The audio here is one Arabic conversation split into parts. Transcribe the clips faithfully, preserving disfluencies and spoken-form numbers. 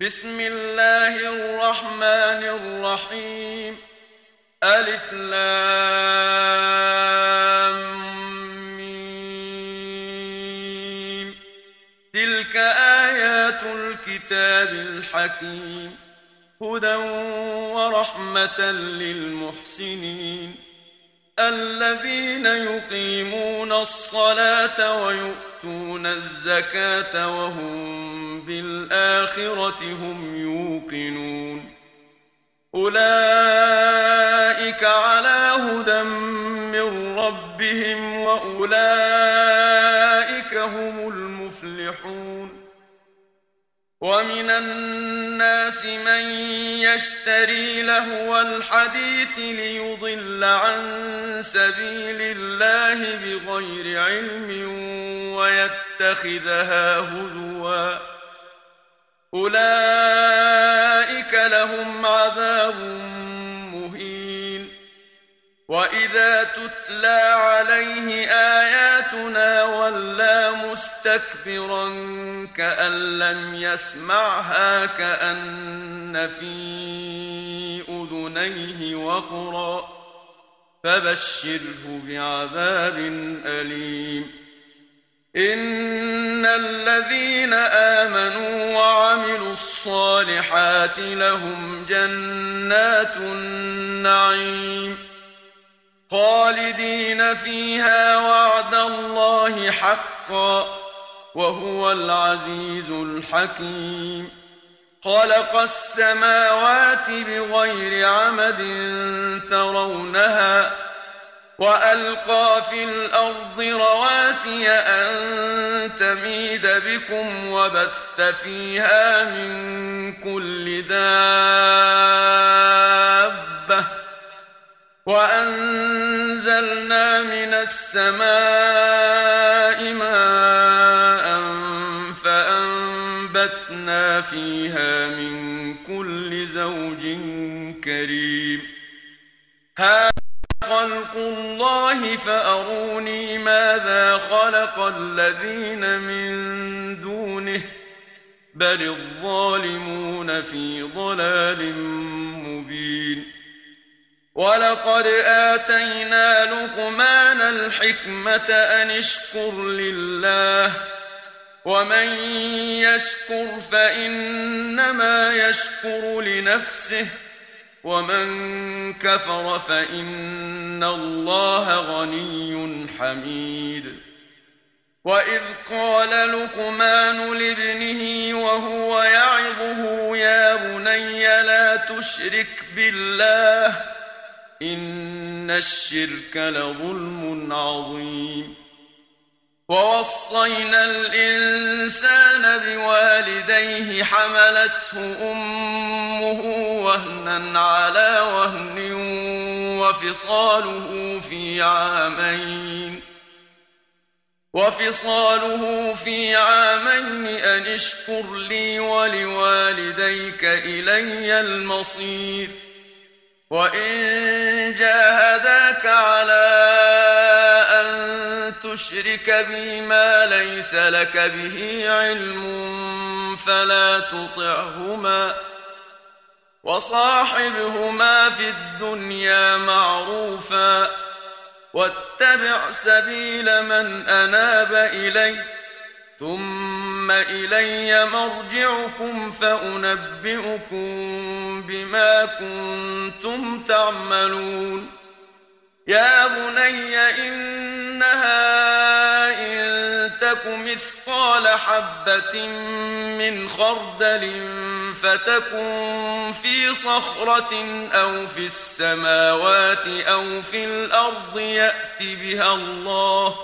بسم الله الرحمن الرحيم. ألف لام ميم. تلك آيات الكتاب الحكيم، هدى ورحمة للمحسنين الذين يقيمون الصلاة ويؤتون الزكاة وهم بالآخرة هم يوقنون. أولئك على هدى من ربهم وأولئك هم المفلحون. ومن الناس من يشتري لهو الحديث ليضل عن سبيل الله بغير علم ويتخذها هزوا، أولئك لهم عذاب مهين. وإذا تتلى عليه آياتنا ولى مستكبرا كأن لم يسمعها كأن في أذنيه وقرا، فبشره بعذاب أليم. إن الذين آمنوا وعملوا الصالحات لهم جنات النعيم خالدين فيها وعد الله حقا وهو العزيز الحكيم. خلق السماوات بغير عمد ترونها وألقى في الأرض رواسي أن تميد بكم وبث فيها من كل دابة وأنزلنا من السماء ماء فأنبتنا فيها من كل زوج كريم. هذا خلق الله فأروني ماذا خلق الذين من دونه بل الظالمون في ضلال مبين. ولقد آتينا لقمان الحكمة أن اشكر لله ومن يشكر فإنما يشكر لنفسه ومن كفر فإن الله غني حميد. وإذ قال لقمان لابنه وهو يعظه يا بني لا تشرك بالله إن الشرك لظلم عظيم. ووصينا الإنسان بوالديه حملته أمه وهنا على وهن وفصاله في عامين وفصاله في عامين أن اشكر لي ولوالديك إلي المصير. وإن جاهداك على أن تشرك بي ما ليس لك به علم فلا تطعهما وصاحبهما في الدنيا معروفا واتبع سبيل من أناب إلي ثم إلي مرجعكم فأنبئكم بما كنتم تعملون. يا بني إنها إن تك مثقال حبة من خردل فتكن في صخرة أو في السماوات أو في الأرض يأت بها الله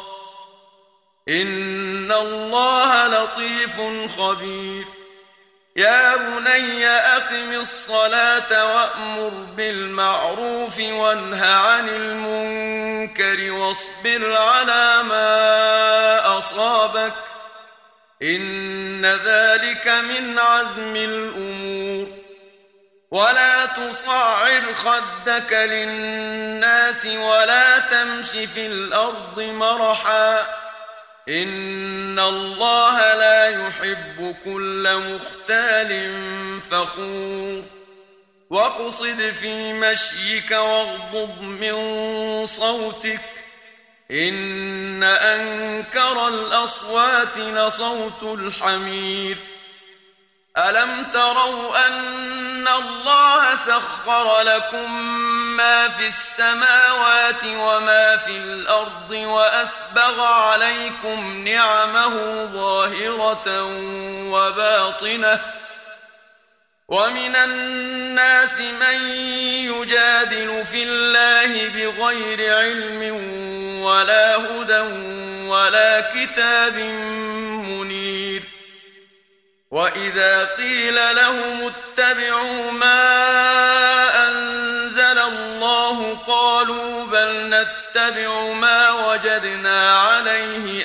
إن الله لطيف خبير. يا بني أقم الصلاة وأمر بالمعروف وانه عن المنكر واصبر على ما أصابك إن ذلك من عزم الأمور. ولا تصعر خدك للناس ولا تمش في الأرض مرحا إن الله لا يحب كل مختال فخور واقصد في مشيك واغضض من صوتك إن أنكر الأصوات لصوت الحمير ألم تروا أن الله سخر لكم ما في السماوات وما في الأرض وأسبغ عليكم نعمه ظاهرة وباطنة ومن الناس من يجادل في الله بغير علم ولا هدى ولا كتاب منير وإذا قيل لهم اتبعوا ما أنزل الله قالوا بل نتبع ما وجدنا عليه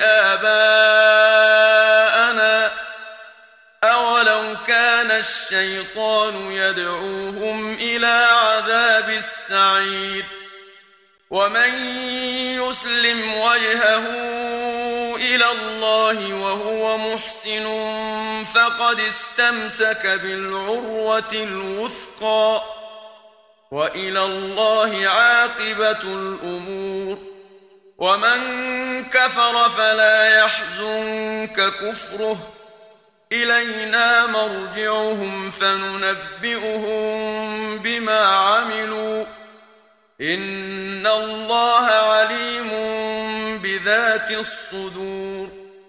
آباءنا أولو كان الشيطان يدعوهم إلى عذاب السعير ومن يسلم وجهه إلى الله وهو محسن فقد استمسك بالعروة الوثقى وإلى الله عاقبة الأمور ومن كفر فلا يحزنك كفره إلينا مرجعهم فننبئهم بما عملوا إن الله عليم بذات الصدور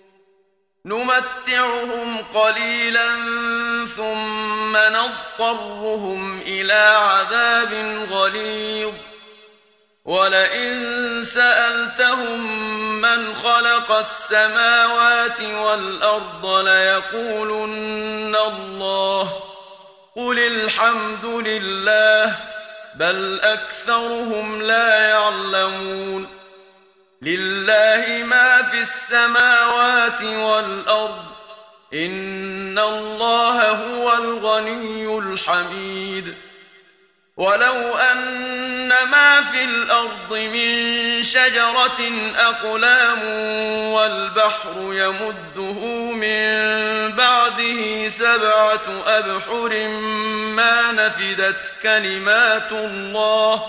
نمتعهم قليلا ثم نضطرهم إلى عذاب غليظ ولئن سألتهم من خلق السماوات والأرض ليقولن الله قل الحمد لله بل أكثرهم لا يعلمون لله ما في السماوات والأرض إن الله هو الغني الحميد ولو أن ما في الأرض من شجرة أقلام والبحر يمده من بعده سبعة أبحر ما نفدت كلمات الله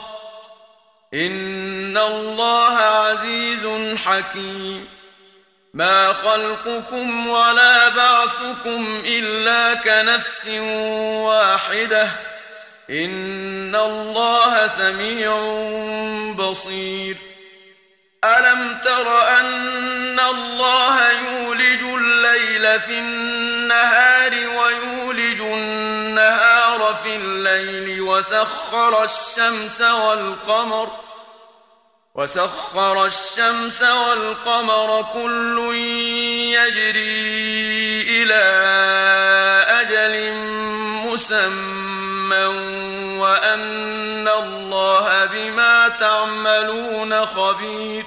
إن الله عزيز حكيم ما خلقكم ولا بعثكم إلا كنفس واحدة إن الله سميع بصير ألم تر أن الله يولج الليل في النهار ويولج النهار في الليل وسخر الشمس والقمر وسخر الشمس والقمر كل يجري إلى أجل مسمى وأن الله بما تعملون خبير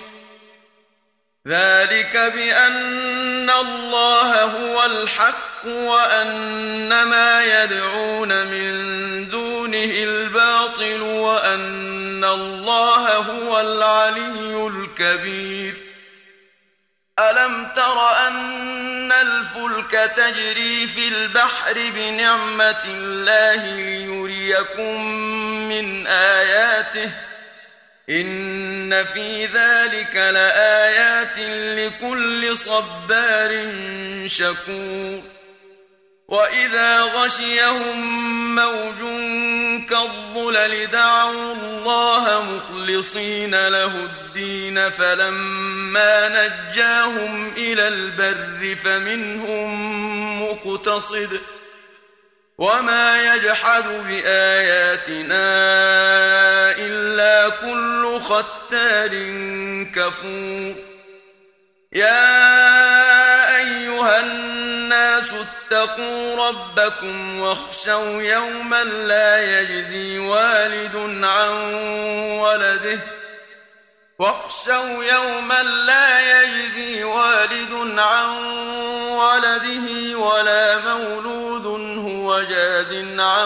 ذلك بأن الله هو الحق وأن ما يدعون من دونه الباطل وأن الله هو العلي الكبير ألم تر أن الفلك تجري في البحر بنعمة الله ليريكم من آياته إن في ذلك لآيات لكل صبار شكور وإذا غشيهم موج كالظلل دعوا الله مخلصين له الدين فلما نجاهم إلى البر فمنهم مقتصد وما يجحد بآياتنا إلا كل ختار كفور يا أيها الناس اتقوا ربكم واخشوا يوما لا يجزي والد عن ولده واخشوا يوما لا يجزي والد عن ولده ولا مولود هو جاز عن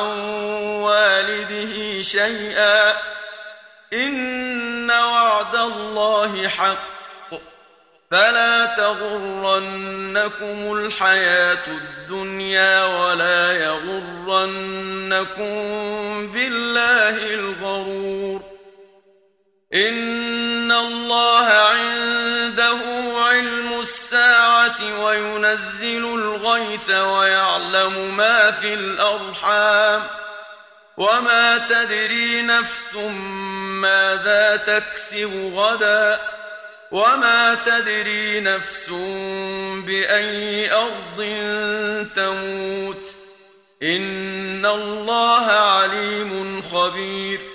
والده شيئا إن وعد الله حق فلا تغرنكم الحياة الدنيا ولا يغرنكم بالله الغرور إن الله عنده علم الساعة وينزل الغيث ويعلم ما في الأرحام وما تدري نفس ماذا تكسب غدا وما تدري نفس بأي أرض تموت إن الله عليم خبير